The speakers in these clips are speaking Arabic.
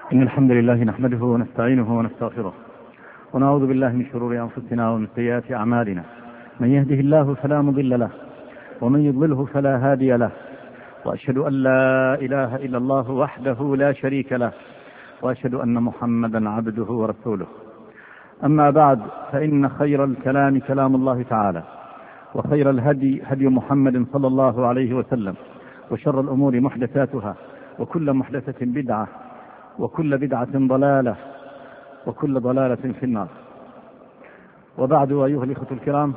إن الحمد لله نحمده ونستعينه ونستغفره ونعوذ بالله من شرور أنفسنا ومن سيئات أعمالنا. من يهده الله فلا مضل له ومن يضلله فلا هادي له، وأشهد أن لا إله إلا الله وحده لا شريك له، وأشهد أن محمدا عبده ورسوله. أما بعد، فإن خير الكلام كلام الله تعالى، وخير الهدي هدي محمد صلى الله عليه وسلم، وشر الأمور محدثاتها، وكل محدثة بدعة، وكل بدعة ضلالة، وكل ضلالة في النار. وبعد، أيها الإخوة الكرام،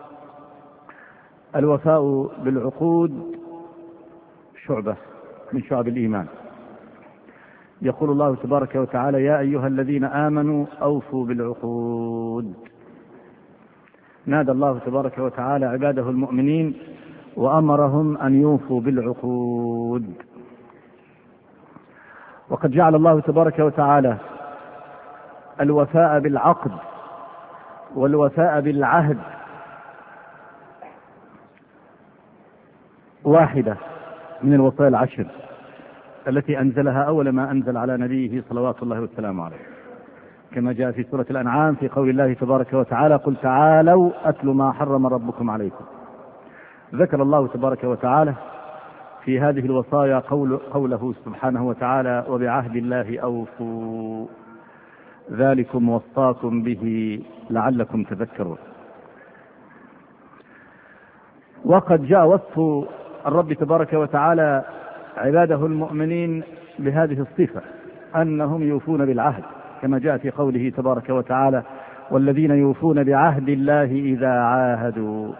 الوفاء بالعقود شعبة من شعب الإيمان. يقول الله تبارك وتعالى: يا أيها الذين آمنوا أوفوا بالعقود. نادى الله تبارك وتعالى عباده المؤمنين وأمرهم أن يوفوا بالعقود. وقد جعل الله تبارك وتعالى الوفاء بالعقد والوفاء بالعهد واحدة من الوصايا العشر التي أنزلها أول ما أنزل على نبيه صلوات الله والسلام عليه، كما جاء في سورة الأنعام في قول الله تبارك وتعالى: قل تعالوا أتل ما حرم ربكم عليكم. ذكر الله تبارك وتعالى في هذه الوصايا قوله سبحانه وتعالى: وبعهد الله أوفوا ذلكم وصاكم به لعلكم تذكرون. وقد جاء وصف الرب تبارك وتعالى عباده المؤمنين بهذه الصفة، أنهم يوفون بالعهد، كما جاء في قوله تبارك وتعالى: والذين يوفون بعهد الله إذا عاهدوا.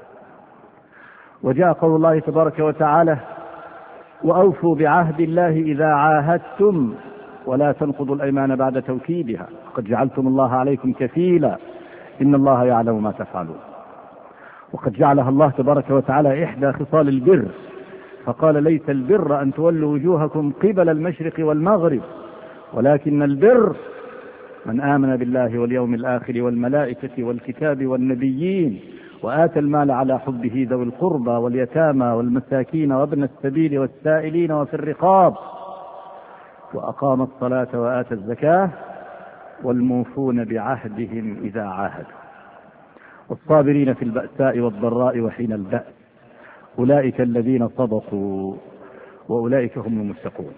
وجاء قول الله تبارك وتعالى: وأوفوا بعهد الله إذا عاهدتم ولا تنقضوا الأيمان بعد توكيدها قد جعلتم الله عليكم كفيلا إن الله يعلم ما تفعلون. وقد جعلها الله تبارك وتعالى إحدى خصال البر، فقال: ليس البر أن تولوا وجوهكم قبل المشرق والمغرب ولكن البر من آمن بالله واليوم الآخر والملائكة والكتاب والنبيين وآتى المال على حبه ذوي القربى واليتامى والمساكين وابن السبيل والسائلين وفي الرقاب وأقام الصلاة وآتى الزكاة والموفون بعهدهم إذا عاهدوا والصابرين في البأساء والضراء وحين البأس أولئك الذين صدقوا وأولئك هم المتقون.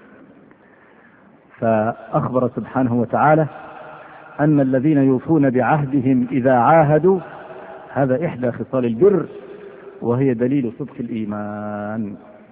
فأخبر سبحانه وتعالى أن الذين يوفون بعهدهم إذا عاهدوا هذا إحدى خصال البر، وهي دليل صدق الإيمان.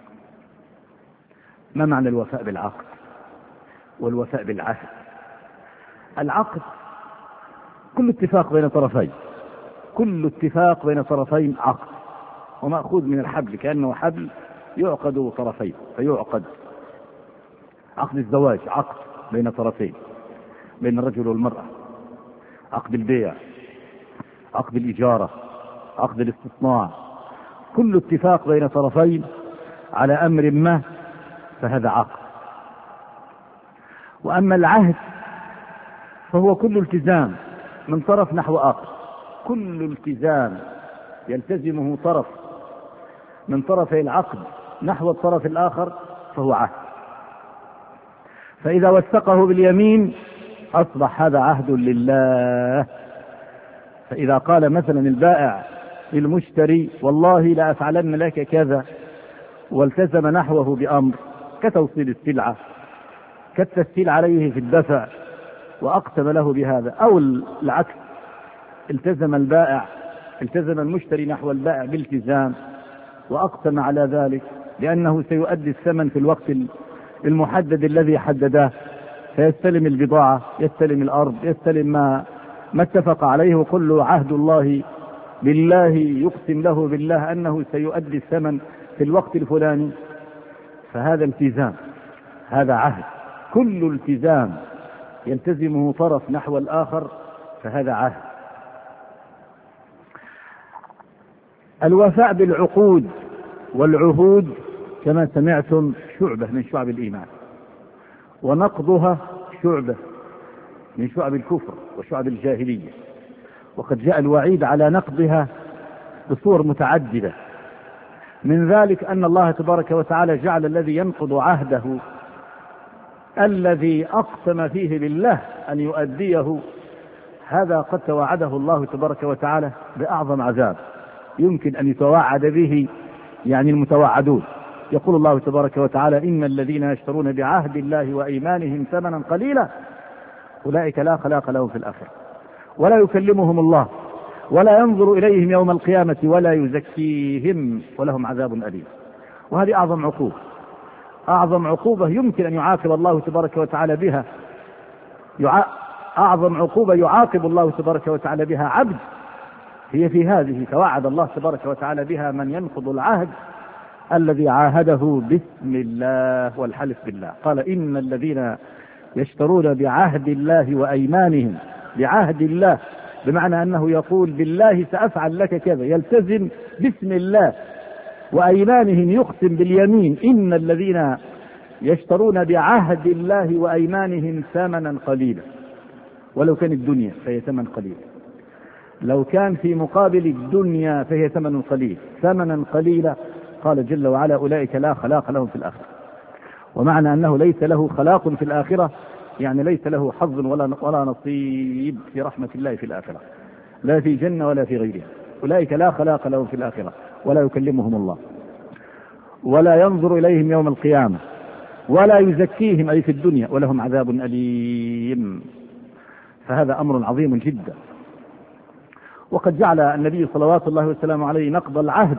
ما معنى الوفاء بالعقد والوفاء بالعهد؟ العقد كل اتفاق بين طرفين، كل اتفاق بين طرفين عقد، ومأخوذ من الحبل، كأنه حبل يعقد طرفين فيعقد. عقد الزواج عقد بين طرفين، بين الرجل والمرأة، عقد البيع، عقد الإجارة، عقد الاستصناع، كل اتفاق بين طرفين على أمر ما فهذا عقد. وأما العهد فهو كل التزام من طرف نحو آخر، كل التزام يلتزمه طرف من طرفي العقد نحو الطرف الآخر فهو عهد. فإذا وثقه باليمين أصبح هذا عهد لله. فإذا قال مثلا البائع للمشتري: والله لا أفعلن لك كذا، والتزم نحوه بأمر كتوصيل السلعة، كالتسهيل عليه في الدفع، وأقسم له بهذا، أو العكس، التزم المشتري نحو البائع بالتزام وأقسم على ذلك لأنه سيؤدي الثمن في الوقت المحدد الذي حدده، فيستلم البضاعة، يستلم الأرض، يستلم ما اتفق عليه، وكل عهد الله بالله، يقسم له بالله أنه سيؤدي الثمن في الوقت الفلاني، فهذا التزام، هذا عهد. كل التزام يلتزمه طرف نحو الآخر فهذا عهد. الوفاء بالعقود والعهود كما سمعتم شعبة من شعب الإيمان، ونقضها شعبة من شعب الكفر وشعب الجاهلية. وقد جاء الوعيد على نقضها بصور متعددة، من ذلك أن الله تبارك وتعالى جعل الذي ينقض عهده الذي أقسم فيه بالله أن يؤديه، هذا قد توعده الله تبارك وتعالى بأعظم عذاب يمكن أن يتوعد به يعني المتوعدون. يقول الله تبارك وتعالى: إن الذين يشترون بعهد الله وأيمانهم ثمنا قليلا أولئك لا خلاق لهم في الآخرة ولا يكلمهم الله ولا ينظر إليهم يوم القيامة ولا يزكيهم ولهم عذاب أليم. وهذه أعظم عقوبة يمكن أن يعاقب الله تبارك وتعالى بها، أعظم عقوبة يعاقب الله تبارك وتعالى بها عبد هي في هذه. توعد الله تبارك وتعالى بها من ينقض العهد الذي عاهده باسم الله والحلف بالله. قال: إن الذين يشترون بعهد الله وأيمانهم، بعهد الله بمعنى أنه يقول بالله سأفعل لك كذا، يلتزم باسم الله، وأيمانهم يقسم باليمين. إن الذين يشترون بعهد الله وأيمانهم ثمنا قليلا، ولو كان الدنيا فهي ثمن قليل، لو كان في مقابل الدنيا فهي ثمن قليل، ثمنا قليلا. قال جل وعلا: أولئك لا خلاق لهم في الآخرة. ومعنى أنه ليس له خلاق في الآخرة يعني ليس له حظ ولا نصيب في رحمة الله في الآخرة، لا في جنة ولا في غيرها. أولئك لا خلاق لهم في الآخرة ولا يكلمهم الله ولا ينظر إليهم يوم القيامة ولا يزكيهم أي في الدنيا ولهم عذاب أليم. فهذا أمر عظيم جدا. وقد جعل النبي صلوات الله وسلامه عليه نقض العهد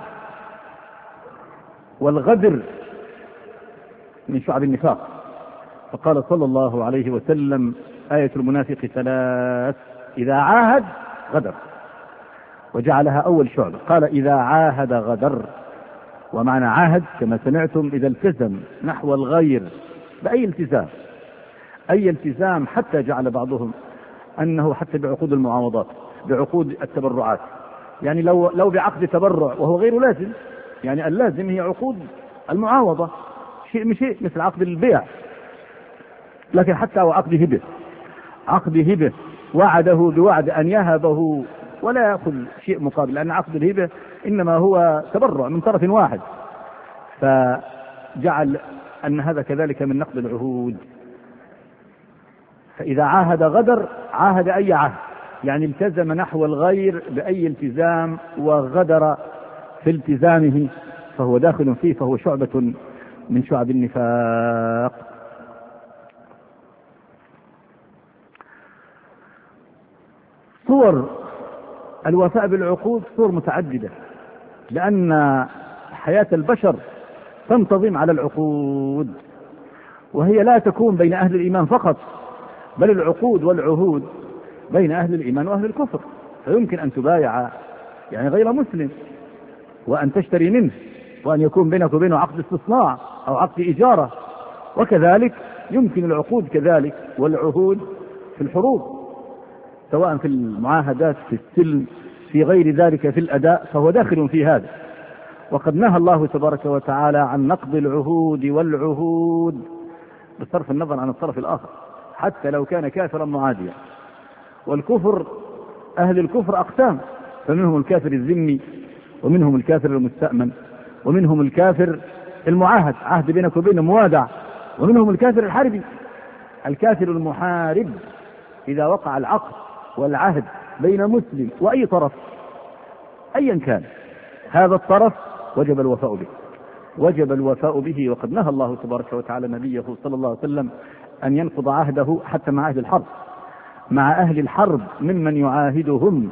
والغدر من شعب النفاق، فقال صلى الله عليه وسلم: آية المنافق 3: إذا عاهد غدر، وجعلها أول شعبة. قال: إذا عاهد غدر. ومعنى عاهد كما سمعتم إذا التزم نحو الغير بأي التزام، أي التزام، حتى جعل بعضهم أنه حتى بعقود المعاوضات، بعقود التبرعات، يعني لو بعقد تبرع وهو غير لازم، يعني اللازم هي عقود المعاوضة، شيء مثل عقد البيع، لكن حتى عقد هبة وعده بوعد أن يهبه ولا يأخذ شيء مقابل، لأن عقد الهبة إنما هو تبرع من طرف واحد، فجعل أن هذا كذلك من نقض العهود. فإذا عاهد غدر، عاهد أي عهد، يعني التزم نحو الغير بأي التزام وغدر في التزامه فهو داخل فيه، فهو شعبة من شعب النفاق. صور الوفاء بالعقود صور متعددة، لأن حياة البشر تنتظم على العقود، وهي لا تكون بين أهل الإيمان فقط، بل العقود والعهود بين أهل الإيمان وأهل الكفر. فيمكن أن تبايع يعني غير مسلم وأن تشتري منه، وأن يكون بينك وبينه عقد استصناع أو عقد إجارة، وكذلك يمكن العقود كذلك والعهود في الحروب، سواء في المعاهدات، في السلم، في غير ذلك، في الأداء، فهو داخل في هذا. وقد نهى الله تبارك وتعالى عن نقض العهود والعهود بصرف النظر عن الطرف الآخر حتى لو كان كافرا معاديا. والكفر، أهل الكفر أقسام، فمنهم الكافر الذمي، ومنهم الكافر المستأمن، ومنهم الكافر المعاهد، عهد بينك وبينه موادع، ومنهم الكافر الحربي. الكافر المحارب إذا وقع العقد والعهد بين مسلم وأي طرف أيا كان، هذا الطرف وجب الوفاء به. وقد نهى الله تبارك وتعالى نبيه صلى الله عليه وسلم أن ينقض عهده حتى مع أهل الحرب، مع أهل الحرب ممن يعاهدهم.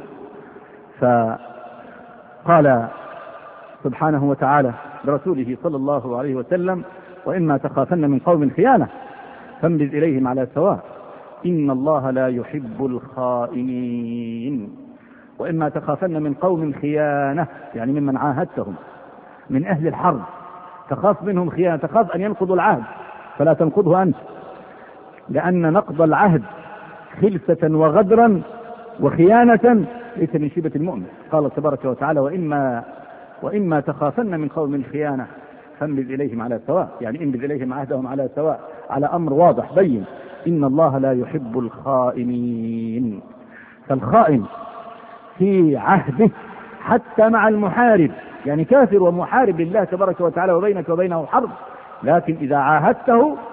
فقال سبحانه وتعالى لرسوله صلى الله عليه وسلم: وإما تخافن من قوم خيانة فانبذ إليهم على سواء إن الله لا يحب الخائنين. وإما تخافن من قوم خيانة يعني ممن عاهدتهم من أهل الحرب، تخاف منهم خيانة، تخاف أن ينقضوا العهد، فلا تنقضه أنت، لأن نقض العهد خلسة وغدرا وخيانة ليس من شيبة المؤمن. قال تبارك وتعالى: وإما تخافن من قوم خيانة فانبذ إليهم على سواء، يعني انبذ إليهم عهدهم على سواء، على أمر واضح بين. إن الله لا يحب الخائنين. فالخائن في عهده حتى مع المحارب، يعني كافر ومحارب لله تبارك وتعالى وبينك وبينه حرب، لكن إذا عاهدته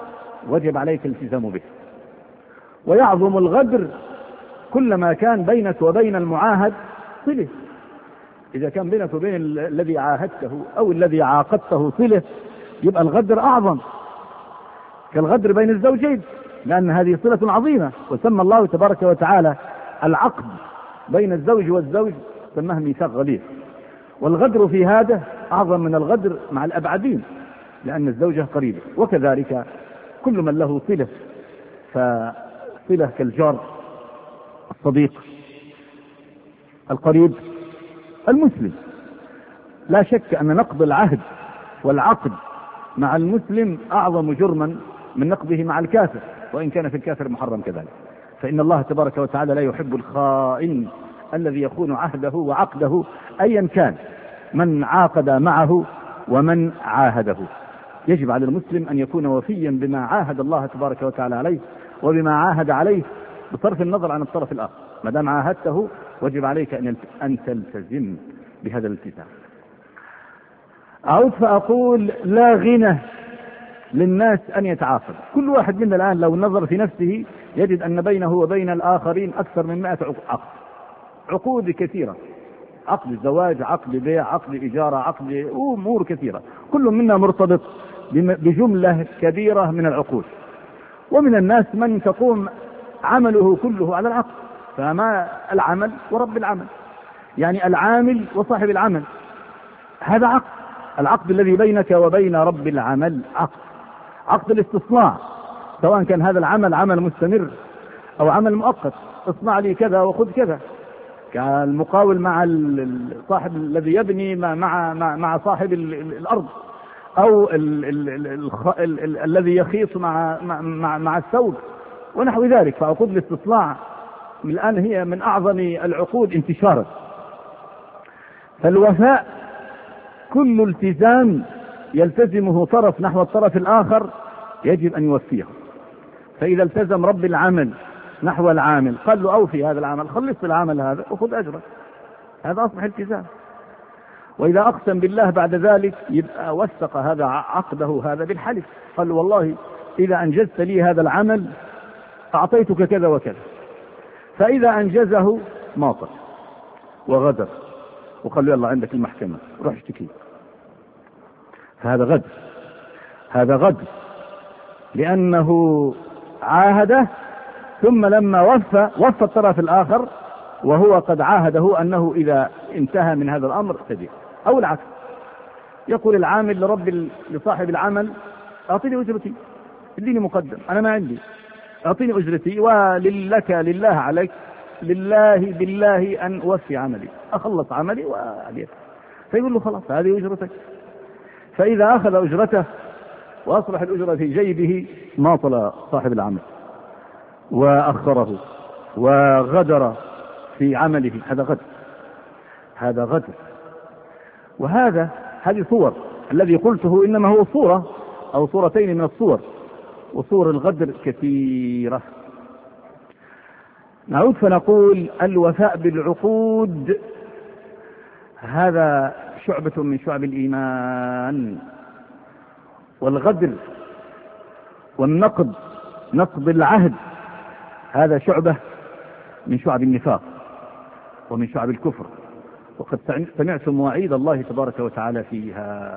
وجب عليك الالتزام به. ويعظم الغدر كلما كان بينك وبين المعاهد صلة. إذا كان بينك وبين الذي عاهدته أو الذي عاقدته صلة يبقى الغدر أعظم، كالغدر بين الزوجين، لأن هذه صلة عظيمة. وسمى الله تبارك وتعالى العقد بين الزوج والزوج سماه ميثاق غليظ، والغدر في هذا أعظم من الغدر مع الأبعدين لأن الزوجة قريبة. وكذلك كل من له صلة، فصلة كالجار، الصديق، القريب، المسلم. لا شك أن نقض العهد والعقد مع المسلم أعظم جرما من نقضه مع الكافر، وإن كان في الكافر محرم كذلك، فإن الله تبارك وتعالى لا يحب الخائن الذي يخون عهده وعقده أيا كان من عاقد معه ومن عاهده. يجب على المسلم أن يكون وفيا بما عاهد الله تبارك وتعالى عليه وبما عاهد عليه بصرف النظر عن الطرف الآخر. ما دام عاهدته وجب عليك أن تلتزم بهذا الالتزام. أعود فأقول لا غنى للناس أن يتعاقد. كل واحد منا الآن لو نظر في نفسه يجد أن بينه وبين الآخرين أكثر من 100 عقد، عقود كثيرة، عقد الزواج، عقد بيع، عقد إجارة، عقد أمور كثيرة، كل منا مرتبط بجملة كبيرة من العقود. ومن الناس من تقوم عمله كله على العقد، فما العمل ورب العمل، يعني العامل وصاحب العمل، هذا عقد. العقد الذي بينك وبين رب العمل عقد الاستصناع، سواء كان هذا العمل عمل مستمر أو عمل مؤقت، اصنع لي كذا وخذ كذا، كالمقاول مع صاحب الذي يبني مع صاحب الأرض، أو الذي يخيط مع الثوب ونحو ذلك. فعقود الاستصناع الآن هي من أعظم العقود انتشارا. فالوفاء كل التزام يلتزمه طرف نحو الطرف الآخر يجب أن يوفيه. فإذا التزم رب العمل نحو العامل قال له أوفي هذا العمل، خلص العمل هذا وخذ أجره، هذا أصبح التزام. وإذا أقسم بالله بعد ذلك يبقى وثق هذا عقده هذا بالحلف، قال له والله إذا أنجزت لي هذا العمل أعطيتك كذا وكذا. فإذا أنجزه ماطل وغدر وقال له يلا عندك المحكمة روح اشتكي، فهذا غدر، هذا غدر، لأنه عاهده ثم لما وفى الطرف الآخر وهو قد عاهده أنه إذا انتهى من هذا الأمر تبيع. أو العكس، يقول العامل لصاحب العمل أعطيني أجرتي، اديني مقدم، أنا ما عندي، أعطيني أجرتي لله عليك، لله بالله أن أوفي عملي، أخلص عملي وأعليك. فيقول له خلاص هذه أجرتك. فإذا أخذ أجرته وأصبح الأجرة في جيبه ماطل صاحب العمل وأخره وغدر في عمله، هذا غدر، هذا غدر. هذه صور، الذي قلته إنما هو صورة أو صورتين من الصور، وصور الغدر كثيرة. نعود فنقول الوفاء بالعقود هذا شعبة من شعب الإيمان، والغدر والنقض، نقض العهد، هذا شعبة من شعب النفاق ومن شعب الكفر. وقد سمعتم وعيد الله تبارك وتعالى فيها.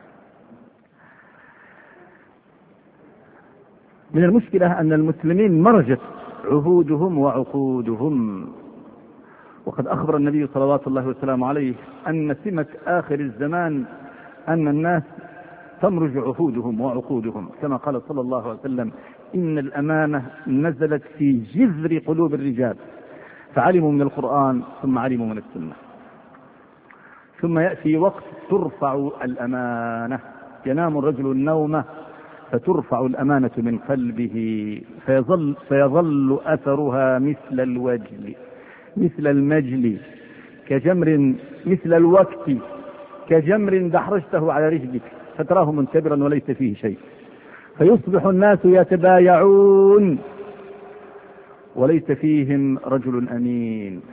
من المشكلة أن المسلمين مرجت عهودهم وعقودهم، وقد أخبر النبي صلوات الله وسلامه عليه أن سمة آخر الزمان أن الناس تمرج عهودهم وعقودهم، كما قال صلى الله عليه وسلم إن الأمانة نزلت في جذر قلوب الرجال فعلموا من القرآن ثم علموا من السنة. ثم يأتي وقت ترفع الأمانة، ينام الرجل النومة فترفع الأمانة من قلبه فيظل أثرها مثل الوجل، مثل المجل، كجمر، مثل الوقت كجمر دحرجته على رجلك فتراه منتبرا وليس فيه شيء. فيصبح الناس يتبايعون وليس فيهم رجل أمين.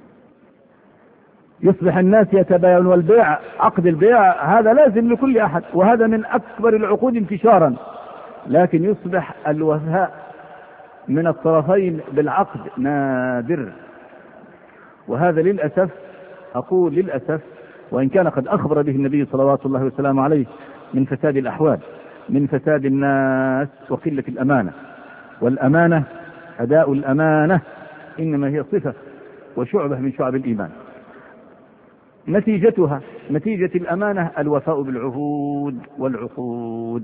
يصبح الناس يتبايعون، والبيع، عقد البيع هذا لازم لكل أحد، وهذا من أكبر العقود انتشارا، لكن يصبح الوفاء من الطرفين بالعقد نادر. وهذا للأسف، أقول للأسف، وإن كان قد أخبر به النبي صلوات الله وسلامه عليه من فساد الأحوال، من فساد الناس وقلة الأمانة. والأمانة، أداء الأمانة إنما هي صفة وشعبة من شعب الإيمان. نتيجتها، نتيجة الأمانة الوفاء بالعهود والعقود.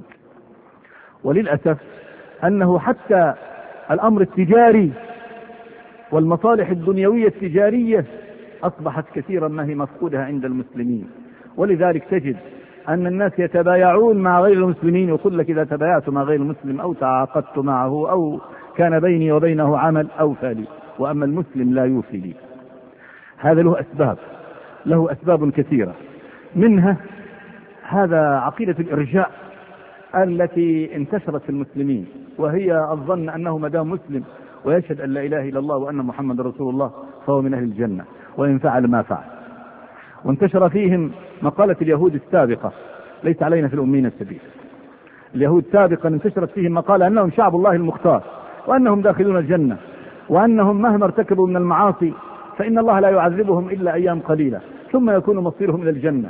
وللأسف أنه حتى الأمر التجاري والمصالح الدنيوية التجارية أصبحت كثيرا ما هي مفقودها عند المسلمين. ولذلك تجد أن الناس يتبايعون مع غير المسلمين، ويقول لك إذا تبايعت مع غير المسلم أو تعاقدت معه أو كان بيني وبينه عمل أوفى لي، وأما المسلم لا يوفي لي. هذا له أسباب، له أسباب كثيرة، منها هذا عقيدة الإرجاء التي انتشرت في المسلمين، وهي الظن أنه ما دام مسلم ويشهد أن لا إله إلا الله وأن محمد رسول الله فهو من أهل الجنة وإن فعل ما فعل. وانتشر فيهم مقالة اليهود السابقة: ليس علينا في الأمين السبيل. اليهود سابقا انتشرت فيهم مقالة أنهم شعب الله المختار، وأنهم داخلون الجنة، وأنهم مهما ارتكبوا من المعاصي فإن الله لا يعذبهم إلا أيام قليلة ثم يكون مصيرهم إلى الجنة.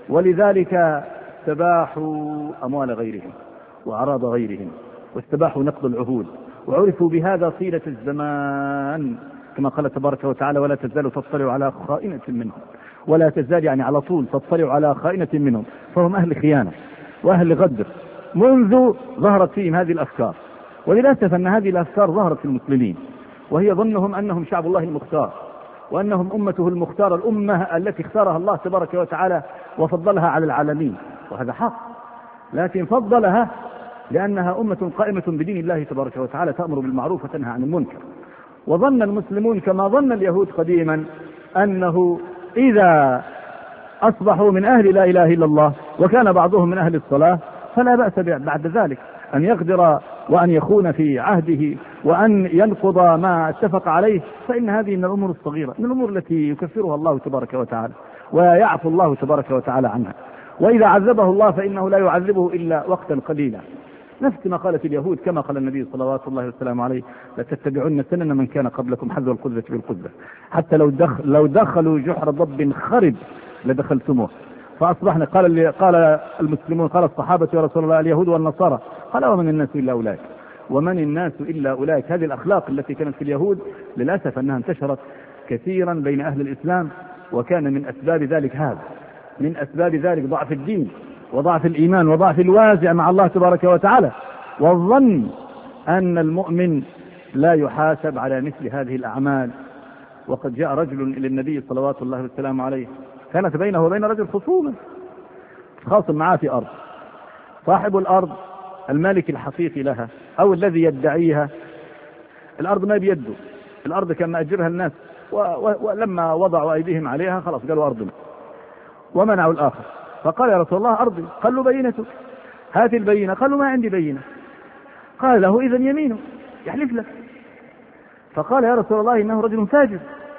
ولذلك استباحوا أموال غيرهم وأعراض غيرهم، واستباحوا نقض العهود، وعرفوا بهذا طيلة الزمان، كما قال تبارك وتعالى: ولا تزال تطلع على خائنة منهم. ولا تزال يعني على طول تطلع على خائنة منهم، فهم أهل خيانة وأهل غدر منذ ظهرت فيهم هذه الأفكار. وللأسف أن هذه الأفكار ظهرت في المسلمين، وهي ظنهم أنهم شعب الله المختار، وأنهم أمته المختارة، الأمة التي اختارها الله تبارك وتعالى وفضلها على العالمين. وهذا حق، لكن فضلها لأنها أمة قائمة بدين الله تبارك وتعالى، تأمر بالمعروف وتنهى عن المنكر. وظن المسلمون كما ظن اليهود قديما أنه إذا أصبحوا من أهل لا إله إلا الله وكان بعضهم من أهل الصلاة فلا بأس بعد ذلك أن يغدر وأن يخون في عهده وأن ينقض ما اتفق عليه، فإن هذه من الأمور الصغيرة، من الأمور التي يكفرها الله تبارك وتعالى ويعفو الله تبارك وتعالى عنها. وإذا عذبه الله فإنه لا يعذبه إلا وقتا قليلا، نفس ما قالت اليهود، كما قال النبي صلوات الله وسلامه عليه: لتتبعن سنن من كان قبلكم حذو القذة بالقذة، حتى لو دخلوا جحر ضب خرب لدخلتموه. فأصبحنا قال المسلمون، قال الصحابة: يا رسول الله اليهود والنصارى. قال: ومن الناس إلا أولئك. ومن الناس إلا أولئك. هذه الأخلاق التي كانت في اليهود للأسف أنها انتشرت كثيرا بين أهل الإسلام، وكان من أسباب ذلك من أسباب ذلك ضعف الدين وضعف الإيمان وضعف الوازع مع الله تبارك وتعالى، والظن أن المؤمن لا يحاسب على مثل هذه الأعمال. وقد جاء رجل إلى النبي صلوات الله والسلام عليه، كانت بينه وبين رجل خصومة، خاصم معاه في أرض. صاحب الأرض المالك الحقيقي لها أو الذي يدعيها، الأرض ما بيده، الأرض كان مأجرها الناس، ولما وضعوا أيديهم عليها خلاص قالوا أرضنا، ومنعوا الآخر. فقال: يا رسول الله أرضي. قال له: بينتك، هات البينة. قال له: ما عندي بينة. قال له: إذن يمينه يحلف لك. فقال: يا رسول الله إنه رجل فاجر،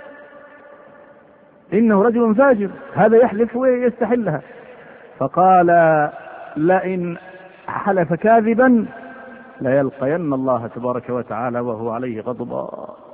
إنه رجل فاجر، هذا يحلف ويستحلها. فقال: لئن حلف كاذبا ليلقين الله تبارك وتعالى وهو عليه غضبان.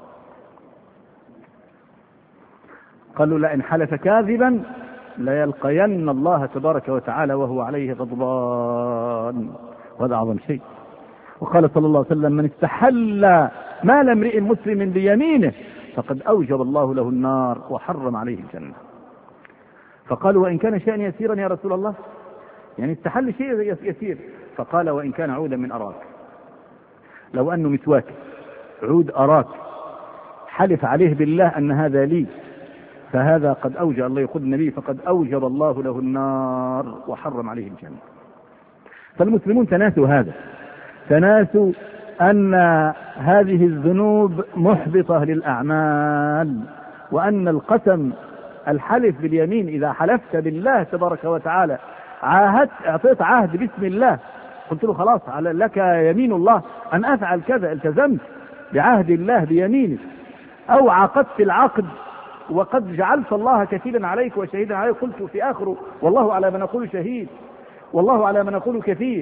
قالوا: لئن حلف كاذبا ليلقين الله تبارك وتعالى وهو عليه غضبان. وهذا أعظم شيء. وقال صلى الله عليه وسلم: من استحل مال امرئ مسلم بيمينه فقد أوجب الله له النار وحرم عليه الجنة. فقالوا: وإن كان شيئا يسيرا يا رسول الله، يعني استحل شيء يسير. فقال: وإن كان عودا من أراك، لو أنه مسواك عود أراك حلف عليه بالله أن هذا لي، فهذا قد أوجب الله، يقول النبي: فقد أوجب الله له النار وحرم عليه الجنة. فالمسلمون تناسوا هذا، تناسوا أن هذه الذنوب محبطة للأعمال، وأن القسم، الحلف باليمين، إذا حلفت بالله تبارك وتعالى عاهدت، اعطيت عهد باسم الله، قلت له خلاص لك يمين الله أن أفعل كذا، التزمت بعهد الله بيمينك، أو عقدت العقد وقد جعلت الله كفيلا عليك وشهيدا عليك، قلت في آخره: والله على ما نقول شهيد، والله على ما نقول كفيل.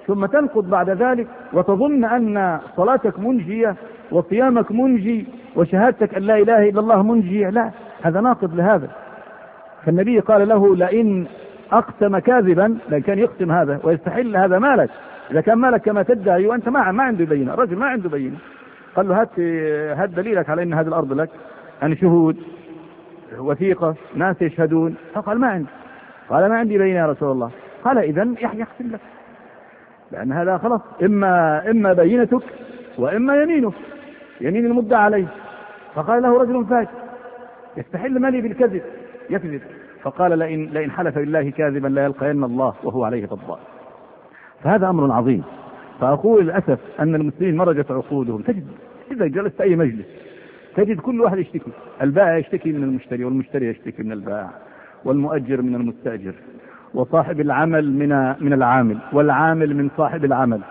ثم تنقض بعد ذلك وتظن أن صلاتك منجية وصيامك منجي وشهادتك أن لا إله إلا الله منجية. لا، هذا ناقض لهذا. فالنبي قال له لئن أقسم كاذبا، لأن كان يقسم هذا ويستحل هذا مالك، إذا كان مالك كما تدعي وأنت ما عنده بينة، الرجل ما عنده بينة، قال له هات دليلك على أن هذه الأرض لك، يعني شهود وثيقة ناس يشهدون. فقال ما عندي. قال ما عندي بينة يا رسول الله. قال إذن يحسن لك، لأن هذا خلاص إما بينتك وإما يمينك، يمين المدعى عليه. فقال له رجل فاجر يستحل مالي بالكذب، يكذب. فقال لئن حلف بالله كاذبا لا يلقين الله وهو عليه غضبان. فهذا أمر عظيم. فأقول للأسف أن المسلمين مرجت عقودهم. تجد إذا جلست أي مجلس تجد كل واحد يشتكي، البائع يشتكي من المشتري، والمشتري يشتكي من البائع، والمؤجر من المستأجر، وصاحب العمل من العامل، والعامل من صاحب العمل.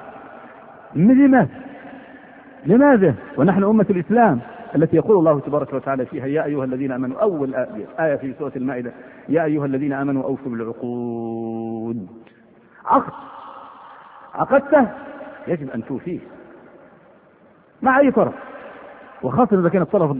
لماذا؟ ونحن أمة الإسلام التي يقول الله تبارك وتعالى فيها يا أيها الذين آمنوا، أول آية في سورة المائدة، يا أيها الذين آمنوا أوفوا بالعقود. عقدته يجب أن توفيه مع أي طرف، وخاصة إذا كان الطرف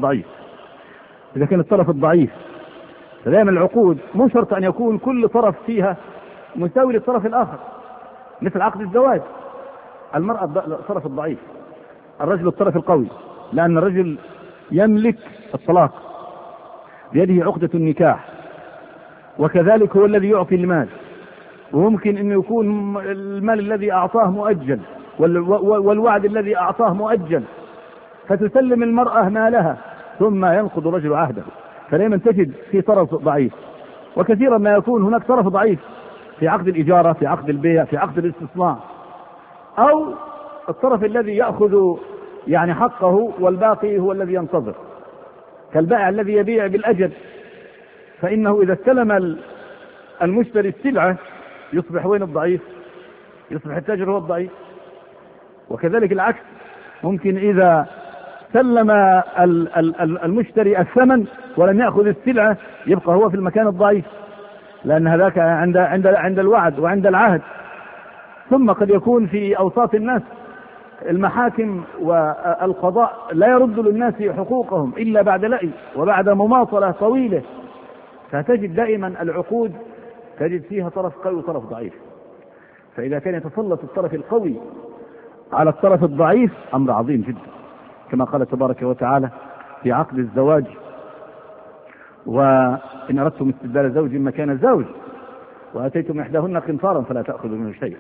الضعيف. فدائما العقود مو شرط أن يكون كل طرف فيها مساوي للطرف الآخر، مثل عقد الزواج. المرأة الطرف الضعيف، الرجل الطرف القوي، لأن الرجل يملك الطلاق، بيده عقدة النكاح، وكذلك هو الذي يعطي المال، وممكن أن يكون المال الذي أعطاه مؤجل، والوعد الذي أعطاه مؤجل، فتسلم المرأة مالها ثم ينقض الرجل عهده. فدائما تجد في طرف ضعيف، وكثيرا ما يكون هناك طرف ضعيف في عقد الإجارة، في عقد البيع، في عقد الاستصناع، أو الطرف الذي يأخذ يعني حقه والباقي هو الذي ينتظر، كالبائع الذي يبيع بالأجل، فإنه إذا استلم المشتري السلعة يصبح وين الضعيف؟ يصبح التاجر هو الضعيف. وكذلك العكس، ممكن إذا سلم المشتري الثمن ولم يأخذ السلعة يبقى هو في المكان الضعيف، لأن هذاك عند الوعد وعند العهد. ثم قد يكون في أوساط الناس المحاكم والقضاء لا يرد للناس حقوقهم إلا بعد لأي وبعد مماطلة طويلة. فتجد دائما العقود تجد فيها طرف قوي وطرف ضعيف، فإذا كان يتسلط الطرف القوي على الطرف الضعيف أمر عظيم جدا، كما قال تبارك وتعالى في عقد الزواج: وإن أردتم استبدال زوج مكان زوج وآتيتم إحداهن قنطارا فلا تأخذوا منه شيئا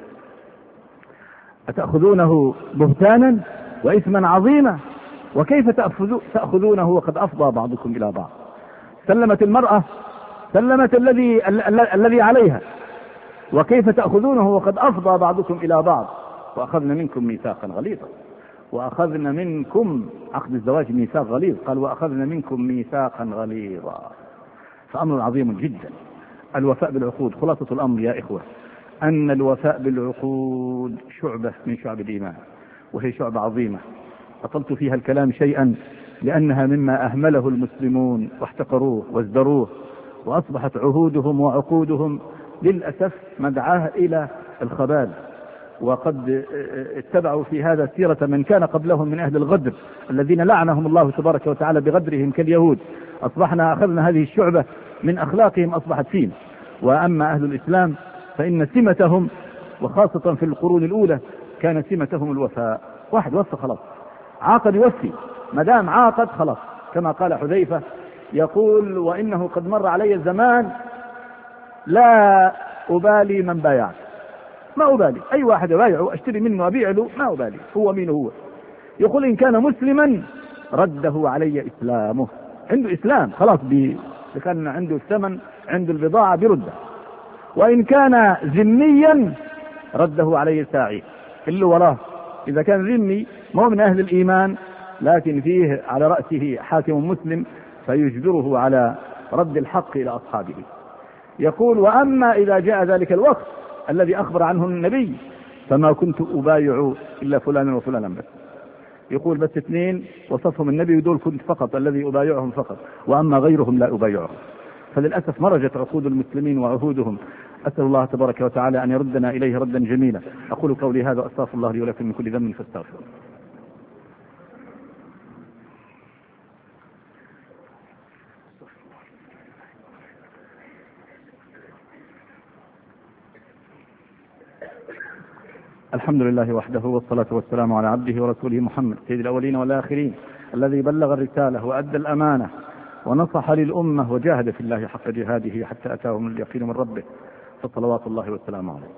أتأخذونه بهتانا وإثما عظيما وكيف تأخذونه وقد أفضى بعضكم إلى بعض. سلمت المرأة، سلمت الذي عليها، وكيف تأخذونه وقد أفضى بعضكم إلى بعض. وأخذنا منكم ميثاقا غليظا، وأخذنا منكم، عقد الزواج ميثاق غليظ، قال وأخذنا منكم ميثاقا غليظا. فأمر عظيم جدا الوفاء بالعقود. خلاصة الأمر يا إخوة أن الوفاء بالعقود شعبة من شعب الإيمان، وهي شعبة عظيمة أطلت فيها الكلام شيئا لأنها مما أهمله المسلمون واحتقروه وازدروه، وأصبحت عهودهم وعقودهم للأسف مدعاة إلى الخبال. وقد اتبعوا في هذا سيرة من كان قبلهم من أهل الغدر الذين لعنهم الله تبارك وتعالى بغدرهم كاليهود. أصبحنا أخذنا هذه الشعبة من أخلاقهم أصبحت فينا. وأما أهل الإسلام فإن سمتهم، وخاصة في القرون الأولى، كان سمتهم الوفاء. واحد وفى خلاص، عاقد يوفي، ما دام عاقد خلاص، كما قال حذيفة يقول: وإنه قد مر علي الزمان لا أبالي من بايع، ما أبالي أي واحد بايعه أشتري منه أبيع له، ما أبالي هو مين هو. يقول: إن كان مسلما رده علي إسلامه، عنده إسلام خلاص، كان عنده الثمن، عنده البضاعة برده. وإن كان ذميا رده علي ساعي، اللي وراه إذا كان ذمي ما هو من أهل الإيمان لكن فيه على رأسه حاكم مسلم فيجبره على رد الحق إلى أصحابه. يقول: وأما إذا جاء ذلك الوقت الذي أخبر عنه النبي فما كنت أبايع إلا فلانا وفلانا بس. يقول بس اثنين وصفهم النبي ودول كنت فقط الذي أبايعهم فقط، وأما غيرهم لا أبايعهم. فللأسف مرجت عقود المسلمين وعهودهم. أسأل الله تبارك وتعالى أن يردنا إليه ردا جميلا. أقول قولي هذا وأستغفر الله لي ولكم من كل ذنب فاستغفروه. الحمد لله وحده والصلاة والسلام على عبده ورسوله محمد سيد الأولين والآخرين الذي بلغ الرسالة وأدى الأمانة ونصح للأمة وجاهد في الله حق جهاده حتى أتاهم اليقين من ربه، فصلوات الله والسلام عليه.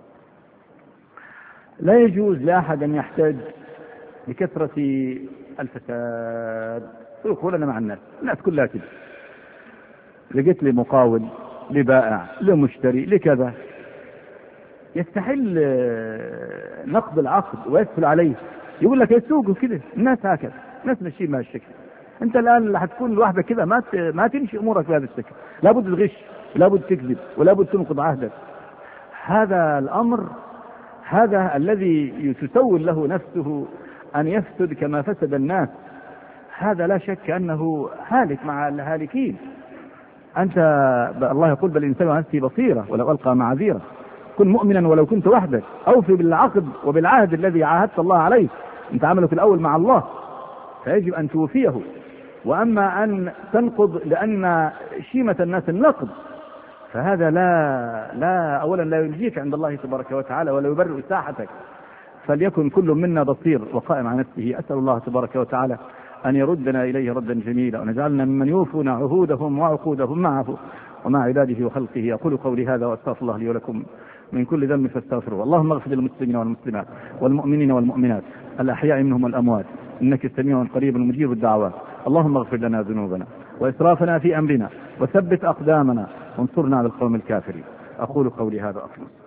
لا يجوز لأحد أن يحتاج بكثرة الفساد ويقول مع الناس كلها كده، لقيت لي مقاول لبائع لمشتري لكذا، يستحل نقض العقد ويسهل عليه، يقول لك السوق كده، الناس هكذا، الناس ماشيين بهذا الشكل. انت الان اللي هتكون لوحدك كده ما تمشي امورك بهذا الشكل، لابد تغش، لابد تكذب، ولابد تنقض عهدك. هذا الامر هذا الذي تسول له نفسه ان يفسد كما فسد الناس، هذا لا شك انه هالك مع الهالكين. انت الله يقول بل الانسان نفسه بصيره ولو القى معاذيره، كن مؤمنا ولو كنت وحدك، اوفي بالعقد وبالعهد الذي عاهدت الله عليه، انت عمله في الاول مع الله فيجب ان توفيه. واما ان تنقض لان شيمة الناس النقض فهذا لا اولا لا ينجيك عند الله تبارك وتعالى ولا يبرئ ساحتك. فليكن كل منا بصير وقائم على نفسه. اسال الله تبارك وتعالى ان يردنا اليه ردا جميلا ونجعلنا ممن يوفون عهودهم وعقودهم معه ومع عباده وخلقه. اقول قولي هذا واستغفر الله لي ولكم من كل ذنب فاستغفروه. اللهم اغفر للمسلمين والمسلمات والمؤمنين والمؤمنات الاحياء منهم والاموات انك سميع قريب مجيب الدعوات. اللهم اغفر لنا ذنوبنا واسرافنا في امرنا وثبت اقدامنا وانصرنا على القوم الكافرين. اقول قولي هذا واخلص.